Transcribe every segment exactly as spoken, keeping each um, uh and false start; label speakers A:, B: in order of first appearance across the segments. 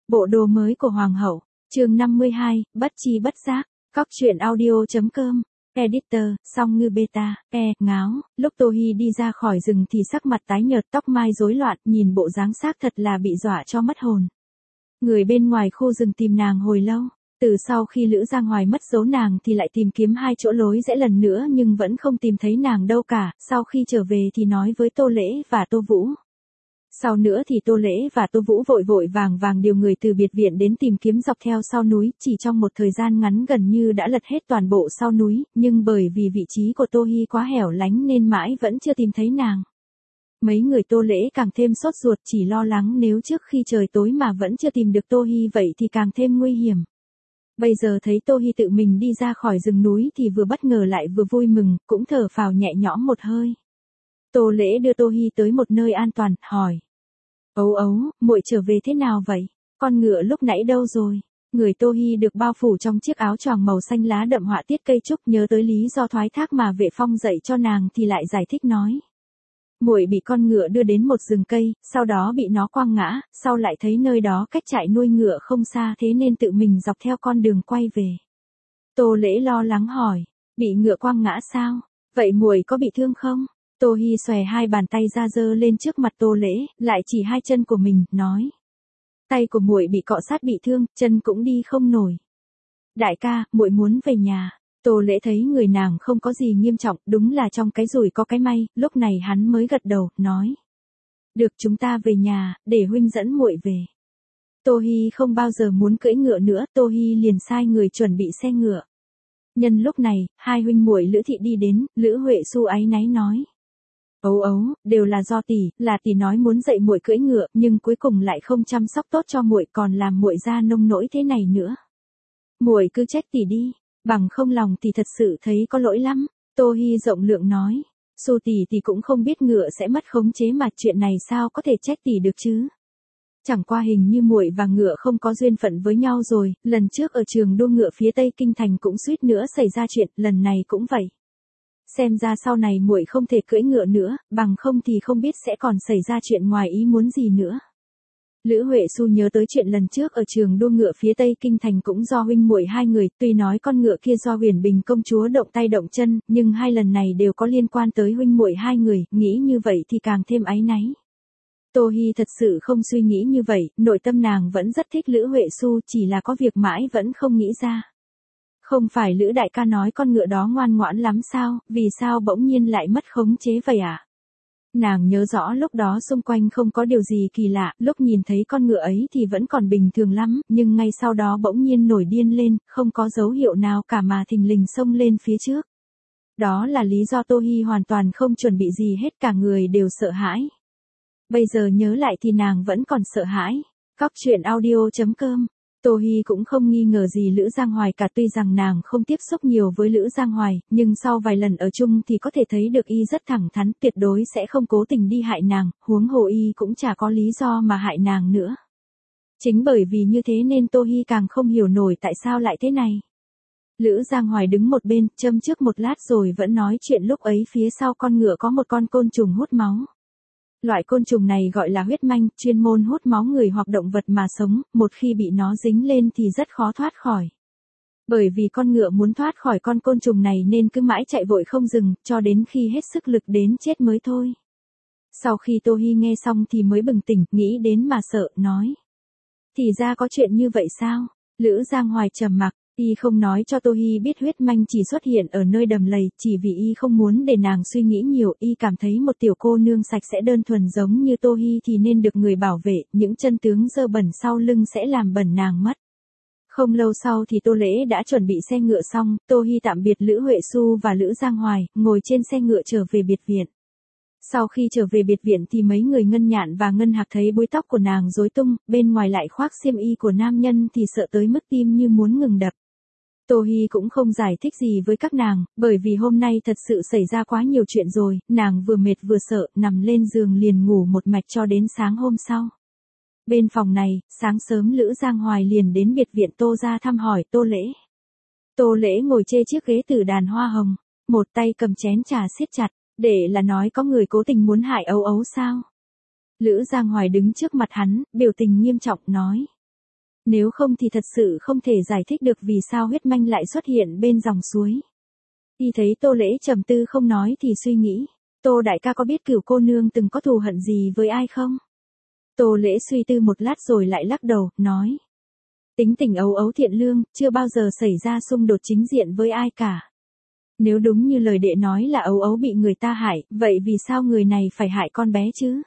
A: Bộ đồ mới của Hoàng hậu, chương năm mươi hai, bất chi bất giác, Cóc truyện audio.com, editor, song ngư beta, e, ngáo, lúc Tô Hi đi ra khỏi rừng thì sắc mặt tái nhợt, tóc mai rối loạn, nhìn bộ dáng xác thật là bị dọa cho mất hồn. Người bên ngoài khu rừng tìm nàng hồi lâu, từ sau khi Lữ Giang Hoài mất dấu nàng thì lại tìm kiếm hai chỗ lối rẽ lần nữa nhưng vẫn không tìm thấy nàng đâu cả, sau khi trở về thì nói với Tô Lễ và Tô Vũ. Sau nữa thì Tô Lễ và Tô Vũ vội vội vàng vàng điều người từ biệt viện đến tìm kiếm dọc theo sau núi, chỉ trong một thời gian ngắn gần như đã lật hết toàn bộ sau núi, nhưng bởi vì vị trí của Tô Hi quá hẻo lánh nên mãi vẫn chưa tìm thấy nàng. Mấy người Tô Lễ càng thêm sốt ruột, chỉ lo lắng nếu trước khi trời tối mà vẫn chưa tìm được Tô Hi vậy thì càng thêm nguy hiểm. Bây giờ thấy Tô Hi tự mình đi ra khỏi rừng núi thì vừa bất ngờ lại vừa vui mừng, cũng thở phào nhẹ nhõm một hơi. Tô Lễ đưa Tô Hi tới một nơi an toàn, hỏi. Ấu ấu, muội trở về thế nào vậy? Con ngựa lúc nãy đâu rồi? Người Tô Hi được bao phủ trong chiếc áo choàng màu xanh lá đậm họa tiết cây trúc, nhớ tới lý do thoái thác mà Vệ Phong dạy cho nàng thì lại giải thích nói. Muội bị con ngựa đưa đến một rừng cây, sau đó bị nó quăng ngã, sau lại thấy nơi đó cách trại nuôi ngựa không xa thế nên tự mình dọc theo con đường quay về. Tô Lễ lo lắng hỏi, bị ngựa quăng ngã sao? Vậy muội có bị thương không? Tô Hi xòe hai bàn tay ra giơ lên trước mặt Tô Lễ, lại chỉ hai chân của mình, nói. Tay của muội bị cọ sát bị thương, chân cũng đi không nổi. Đại ca, muội muốn về nhà. Tô Lễ thấy người nàng không có gì nghiêm trọng, đúng là trong cái rủi có cái may, lúc này hắn mới gật đầu, nói. Được, chúng ta về nhà, để huynh dẫn muội về. Tô Hi không bao giờ muốn cưỡi ngựa nữa, Tô Hi liền sai người chuẩn bị xe ngựa. Nhân lúc này, hai huynh muội Lữ Thị đi đến, Lữ Huệ Xu áy náy nói. Ấu ấu, đều là do tỷ, là tỷ nói muốn dạy muội cưỡi ngựa, nhưng cuối cùng lại không chăm sóc tốt cho muội, còn làm muội ra nông nỗi thế này nữa. Muội cứ trách tỷ đi, bằng không lòng tỷ thật sự thấy có lỗi lắm. Tô Hi rộng lượng nói, Xu tỷ tỷ cũng không biết ngựa sẽ mất khống chế mà chuyện này sao có thể trách tỷ được chứ? Chẳng qua hình như muội và ngựa không có duyên phận với nhau rồi, lần trước ở trường đua ngựa phía Tây Kinh thành cũng suýt nữa xảy ra chuyện, lần này cũng vậy. Xem ra sau này muội không thể cưỡi ngựa nữa, bằng không thì không biết sẽ còn xảy ra chuyện ngoài ý muốn gì nữa. Lữ Huệ Xu nhớ tới chuyện lần trước ở trường đua ngựa phía Tây Kinh thành cũng do huynh muội hai người, tuy nói con ngựa kia do Huyền Bình công chúa động tay động chân, nhưng hai lần này đều có liên quan tới huynh muội hai người, nghĩ như vậy thì càng thêm áy náy. Tô Hi thật sự không suy nghĩ như vậy, nội tâm nàng vẫn rất thích Lữ Huệ Xu, chỉ là có việc mãi vẫn không nghĩ ra. Không phải Lữ đại ca nói con ngựa đó ngoan ngoãn lắm sao, vì sao bỗng nhiên lại mất khống chế vậy à? Nàng nhớ rõ lúc đó xung quanh không có điều gì kỳ lạ, lúc nhìn thấy con ngựa ấy thì vẫn còn bình thường lắm, nhưng ngay sau đó bỗng nhiên nổi điên lên, không có dấu hiệu nào cả mà thình lình xông lên phía trước. Đó là lý do Tô Hi hoàn toàn không chuẩn bị gì hết, cả người đều sợ hãi. Bây giờ nhớ lại thì nàng vẫn còn sợ hãi. Cóc truyện audio.com. Tô Hi cũng không nghi ngờ gì Lữ Giang Hoài cả, tuy rằng nàng không tiếp xúc nhiều với Lữ Giang Hoài, nhưng sau vài lần ở chung thì có thể thấy được y rất thẳng thắn, tuyệt đối sẽ không cố tình đi hại nàng, huống hồ y cũng chả có lý do mà hại nàng nữa. Chính bởi vì như thế nên Tô Hi càng không hiểu nổi tại sao lại thế này. Lữ Giang Hoài đứng một bên, châm trước một lát rồi vẫn nói chuyện, lúc ấy phía sau con ngựa có một con côn trùng hút máu. Loại côn trùng này gọi là huyết manh, chuyên môn hút máu người hoặc động vật mà sống, một khi bị nó dính lên thì rất khó thoát khỏi. Bởi vì con ngựa muốn thoát khỏi con côn trùng này nên cứ mãi chạy vội không dừng, cho đến khi hết sức lực đến chết mới thôi. Sau khi Tô Hi nghe xong thì mới bừng tỉnh, nghĩ đến mà sợ, nói. Thì ra có chuyện như vậy sao? Lữ Giang Hoài trầm mặc. Y không nói cho Tô Hi biết huyết manh chỉ xuất hiện ở nơi đầm lầy, chỉ vì y không muốn để nàng suy nghĩ nhiều, y cảm thấy một tiểu cô nương sạch sẽ đơn thuần giống như Tô Hi thì nên được người bảo vệ, những chân tướng dơ bẩn sau lưng sẽ làm bẩn nàng mất. Không lâu sau thì Tô Lễ đã chuẩn bị xe ngựa xong, Tô Hi tạm biệt Lữ Huệ Xu và Lữ Giang Hoài, ngồi trên xe ngựa trở về biệt viện. Sau khi trở về biệt viện thì mấy người Ngân Nhạn và Ngân Hạc thấy búi tóc của nàng rối tung, bên ngoài lại khoác xiêm y của nam nhân thì sợ tới mức tim như muốn ngừng đập. Tô Hi cũng không giải thích gì với các nàng, bởi vì hôm nay thật sự xảy ra quá nhiều chuyện rồi, nàng vừa mệt vừa sợ, nằm lên giường liền ngủ một mạch cho đến sáng hôm sau. Bên phòng này, sáng sớm Lữ Giang Hoài liền đến biệt viện Tô ra thăm hỏi Tô Lễ. Tô Lễ ngồi chê chiếc ghế từ đàn hoa hồng, một tay cầm chén trà siết chặt, để là nói có người cố tình muốn hại Ấu Ấu sao? Lữ Giang Hoài đứng trước mặt hắn, biểu tình nghiêm trọng nói. Nếu không thì thật sự không thể giải thích được vì sao huyết manh lại xuất hiện bên dòng suối. Y thấy Tô Lễ trầm tư không nói thì suy nghĩ, Tô đại ca có biết Cửu cô nương từng có thù hận gì với ai không? Tô Lễ suy tư một lát rồi lại lắc đầu, nói. Tính tình ấu ấu thiện lương, chưa bao giờ xảy ra xung đột chính diện với ai cả. Nếu đúng như lời đệ nói là ấu ấu bị người ta hại, vậy vì sao người này phải hại con bé chứ?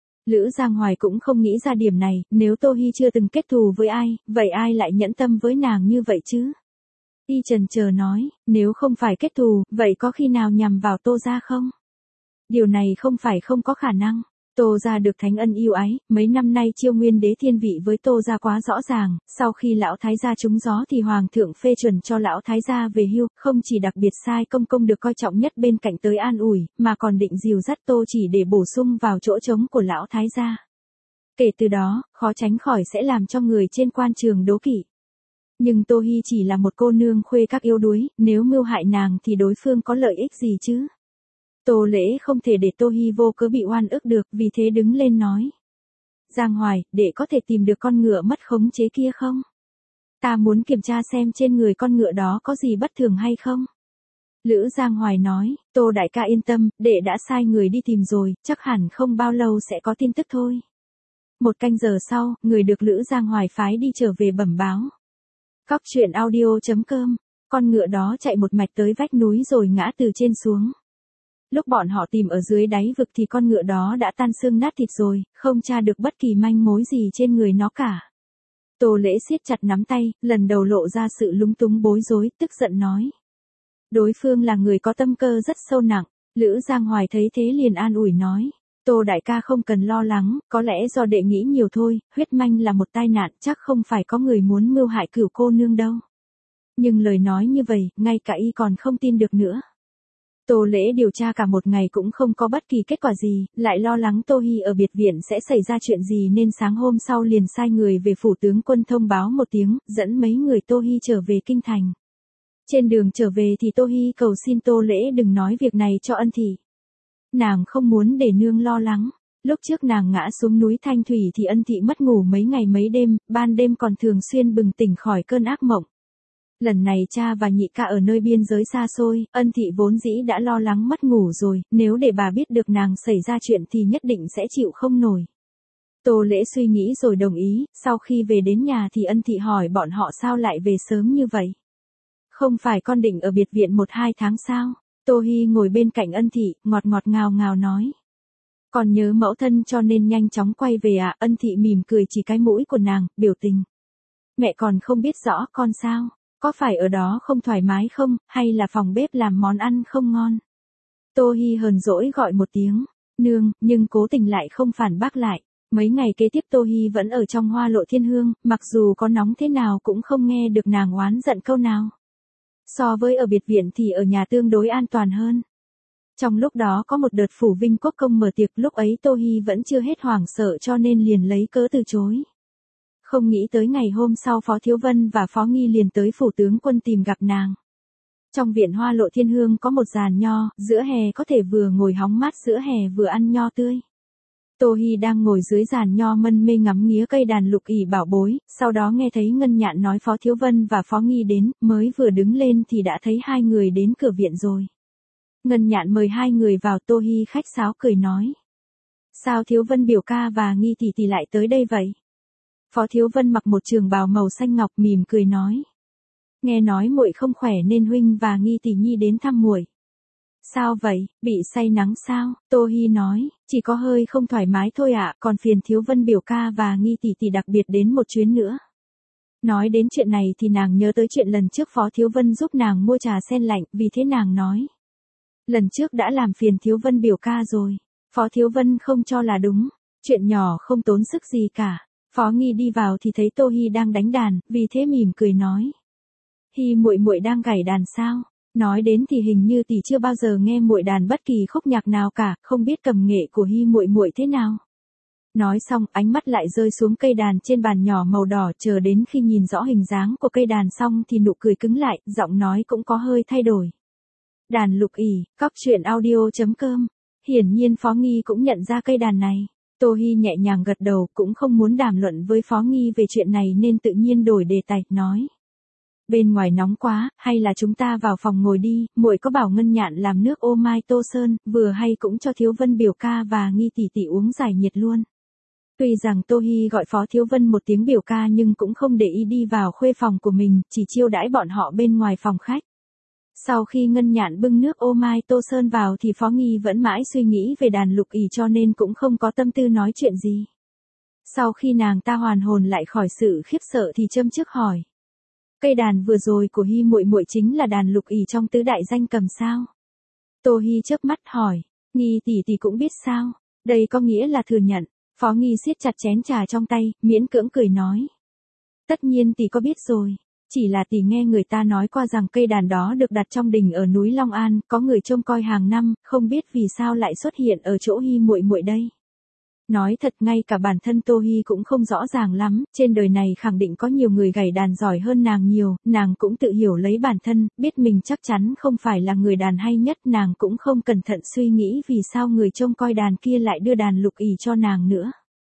A: Lữ Giang Hoài cũng không nghĩ ra điểm này, nếu Tô Hi chưa từng kết thù với ai, vậy ai lại nhẫn tâm với nàng như vậy chứ? Y chần chờ nói, nếu không phải kết thù, vậy có khi nào nhằm vào Tô gia không? Điều này không phải không có khả năng. Tô gia được thánh ân yêu ái, mấy năm nay Chiêu Nguyên đế thiên vị với Tô gia quá rõ ràng, sau khi lão thái gia trúng gió thì hoàng thượng phê chuẩn cho lão thái gia về hưu, không chỉ đặc biệt sai công công được coi trọng nhất bên cạnh tới an ủi, mà còn định dìu dắt Tô chỉ để bổ sung vào chỗ trống của lão thái gia. Kể từ đó, khó tránh khỏi sẽ làm cho người trên quan trường đố kỵ. Nhưng Tô Hi chỉ là một cô nương khuê các yếu đuối, nếu mưu hại nàng thì đối phương có lợi ích gì chứ? Tô Lễ không thể để Tô Hi vô cớ bị oan ức được, vì thế đứng lên nói. Giang Hoài, đệ có thể tìm được con ngựa mất khống chế kia không? Ta muốn kiểm tra xem trên người con ngựa đó có gì bất thường hay không? Lữ Giang Hoài nói, Tô đại ca yên tâm, đệ đã sai người đi tìm rồi, chắc hẳn không bao lâu sẽ có tin tức thôi. Một canh giờ sau, người được Lữ Giang Hoài phái đi trở về bẩm báo. Cóc truyện audio chấm com, con ngựa đó chạy một mạch tới vách núi rồi ngã từ trên xuống. Lúc bọn họ tìm ở dưới đáy vực thì con ngựa đó đã tan xương nát thịt rồi, không tra được bất kỳ manh mối gì trên người nó cả. Tô Lễ siết chặt nắm tay, lần đầu lộ ra sự lúng túng bối rối, tức giận nói. Đối phương là người có tâm cơ rất sâu nặng, Lữ Giang Hoài thấy thế liền an ủi nói. Tô đại ca không cần lo lắng, có lẽ do đệ nghĩ nhiều thôi, huyết manh là một tai nạn, chắc không phải có người muốn mưu hại Cửu cô nương đâu. Nhưng lời nói như vậy, ngay cả y còn không tin được nữa. Tô Lễ điều tra cả một ngày cũng không có bất kỳ kết quả gì, lại lo lắng Tô Hi ở biệt viện sẽ xảy ra chuyện gì nên sáng hôm sau liền sai người về phủ tướng quân thông báo một tiếng, dẫn mấy người Tô Hi trở về kinh thành. Trên đường trở về thì Tô Hi cầu xin Tô Lễ đừng nói việc này cho Ân thị. Nàng không muốn để nương lo lắng. Lúc trước nàng ngã xuống núi Thanh Thủy thì Ân thị mất ngủ mấy ngày mấy đêm, ban đêm còn thường xuyên bừng tỉnh khỏi cơn ác mộng. Lần này cha và nhị ca ở nơi biên giới xa xôi, Ân thị vốn dĩ đã lo lắng mất ngủ rồi, nếu để bà biết được nàng xảy ra chuyện thì nhất định sẽ chịu không nổi. Tô Lễ suy nghĩ rồi đồng ý, sau khi về đến nhà thì Ân thị hỏi bọn họ sao lại về sớm như vậy. Không phải con định ở biệt viện một hai tháng sao? Tô Hi ngồi bên cạnh Ân thị, ngọt ngọt ngào ngào nói. Còn nhớ mẫu thân cho nên nhanh chóng quay về à? Ân thị mỉm cười chỉ cái mũi của nàng, biểu tình. Mẹ còn không biết rõ con sao? Có phải ở đó không thoải mái không, hay là phòng bếp làm món ăn không ngon? Tô Hi hờn dỗi gọi một tiếng, nương, nhưng cố tình lại không phản bác lại. Mấy ngày kế tiếp Tô Hi vẫn ở trong Hoa Lộ Thiên Hương, mặc dù có nóng thế nào cũng không nghe được nàng oán giận câu nào. So với ở biệt viện thì ở nhà tương đối an toàn hơn. Trong lúc đó có một đợt phủ Vinh Quốc công mở tiệc, lúc ấy Tô Hi vẫn chưa hết hoảng sợ cho nên liền lấy cớ từ chối. Không nghĩ tới ngày hôm sau Phó Thiếu Vân và Phó Nghi liền tới phủ tướng quân tìm gặp nàng. Trong viện Hoa Lộ Thiên Hương có một giàn nho, giữa hè có thể vừa ngồi hóng mát giữa hè vừa ăn nho tươi. Tô Hi đang ngồi dưới giàn nho mân mê ngắm nghía cây đàn lục ỷ bảo bối, sau đó nghe thấy Ngân Nhạn nói Phó Thiếu Vân và Phó Nghi đến, mới vừa đứng lên thì đã thấy hai người đến cửa viện rồi. Ngân Nhạn mời hai người vào, Tô Hi khách sáo cười nói. Sao Thiếu Vân biểu ca và Nghi tỷ tỷ lại tới đây vậy? Phó Thiếu Vân mặc một trường bào màu xanh ngọc mỉm cười nói. Nghe nói muội không khỏe nên huynh và Nghi tỷ nhi đến thăm muội. Sao vậy, bị say nắng sao? Tô Hi nói, chỉ có hơi không thoải mái thôi ạ, còn phiền Thiếu Vân biểu ca và Nghi tỷ tỷ đặc biệt đến một chuyến nữa. Nói đến chuyện này thì nàng nhớ tới chuyện lần trước Phó Thiếu Vân giúp nàng mua trà sen lạnh, vì thế nàng nói. Lần trước đã làm phiền Thiếu Vân biểu ca rồi. Phó Thiếu Vân không cho là đúng, chuyện nhỏ không tốn sức gì cả. Phó Nghi đi vào thì thấy Tô Hi đang đánh đàn, vì thế mỉm cười nói. Hi muội muội đang gảy đàn sao? Nói đến thì hình như tỷ chưa bao giờ nghe muội đàn bất kỳ khúc nhạc nào cả, không biết cầm nghệ của Hi muội muội thế nào. Nói xong, ánh mắt lại rơi xuống cây đàn trên bàn nhỏ màu đỏ, chờ đến khi nhìn rõ hình dáng của cây đàn xong thì nụ cười cứng lại, giọng nói cũng có hơi thay đổi. Đàn lục ỷ, cóc truyện audio chấm com. Hiển nhiên Phó Nghi cũng nhận ra cây đàn này. Tô Hi nhẹ nhàng gật đầu, cũng không muốn đàm luận với Phó Nghi về chuyện này nên tự nhiên đổi đề tài, nói. Bên ngoài nóng quá, hay là chúng ta vào phòng ngồi đi, muội có bảo Ngân Nhạn làm nước ô mai tô sơn, vừa hay cũng cho Thiếu Vân biểu ca và Nghi tỷ tỷ uống giải nhiệt luôn. Tuy rằng Tô Hi gọi Phó Thiếu Vân một tiếng biểu ca nhưng cũng không để ý đi vào khuê phòng của mình, chỉ chiêu đãi bọn họ bên ngoài phòng khách. Sau khi Ngân Nhạn bưng nước ô mai tô sơn vào thì Phó Nghi vẫn mãi suy nghĩ về đàn lục ỷ cho nên cũng không có tâm tư nói chuyện gì. Sau khi nàng ta hoàn hồn lại khỏi sự khiếp sợ thì châm trước hỏi. Cây đàn vừa rồi của Hi muội muội chính là đàn lục ỷ trong tứ đại danh cầm sao? Tô Hi chớp mắt hỏi, Nghi tỷ tỷ cũng biết sao? Đây có nghĩa là thừa nhận. Phó Nghi siết chặt chén trà trong tay, miễn cưỡng cười nói. Tất nhiên tỷ có biết rồi. Chỉ là tỷ nghe người ta nói qua rằng cây đàn đó được đặt trong đình ở núi Long An, có người trông coi hàng năm, không biết vì sao lại xuất hiện ở chỗ Hi muội muội đây. Nói thật ngay cả bản thân Tô Hi cũng không rõ ràng lắm, trên đời này khẳng định có nhiều người gảy đàn giỏi hơn nàng nhiều, nàng cũng tự hiểu lấy bản thân, biết mình chắc chắn không phải là người đàn hay nhất, nàng cũng không cẩn thận suy nghĩ vì sao người trông coi đàn kia lại đưa đàn lục ỷ cho nàng nữa.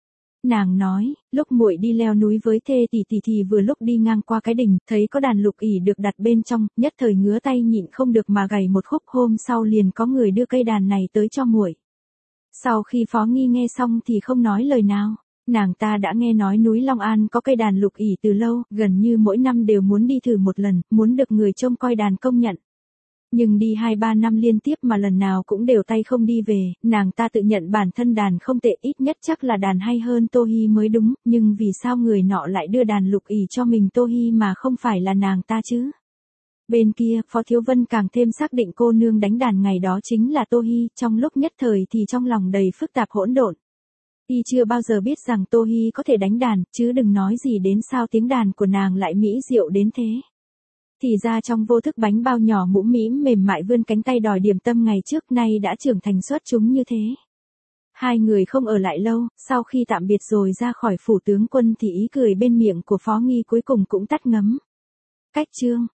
A: Nàng nói, lúc muội đi leo núi với thê tỷ tỷ thì vừa lúc đi ngang qua cái đình, thấy có đàn lục ỷ được đặt bên trong, nhất thời ngứa tay nhịn không được mà gảy một khúc, hôm sau liền có người đưa cây đàn này tới cho muội. Sau khi Phó Nghi nghe xong thì không nói lời nào, nàng ta đã nghe nói núi Long An có cây đàn lục ỷ từ lâu, gần như mỗi năm đều muốn đi thử một lần, muốn được người trông coi đàn công nhận. Nhưng đi hai ba năm liên tiếp mà lần nào cũng đều tay không đi về, nàng ta tự nhận bản thân đàn không tệ, ít nhất chắc là đàn hay hơn Tô Hi mới đúng, nhưng vì sao người nọ lại đưa đàn lục ỷ cho mình Tô Hi mà không phải là nàng ta chứ? Bên kia, Phó Thiếu Vân càng thêm xác định cô nương đánh đàn ngày đó chính là Tô Hi, trong lúc nhất thời thì trong lòng đầy phức tạp hỗn độn. Y chưa bao giờ biết rằng Tô Hi có thể đánh đàn, chứ đừng nói gì đến sao tiếng đàn của nàng lại mỹ diệu đến thế. Thì ra trong vô thức bánh bao nhỏ mũm mĩm mềm mại vươn cánh tay đòi điểm tâm ngày trước nay đã trưởng thành xuất chúng như thế. Hai người không ở lại lâu, sau khi tạm biệt rồi ra khỏi phủ tướng quân thì ý cười bên miệng của Phó Nghi cuối cùng cũng tắt ngấm. Cách chương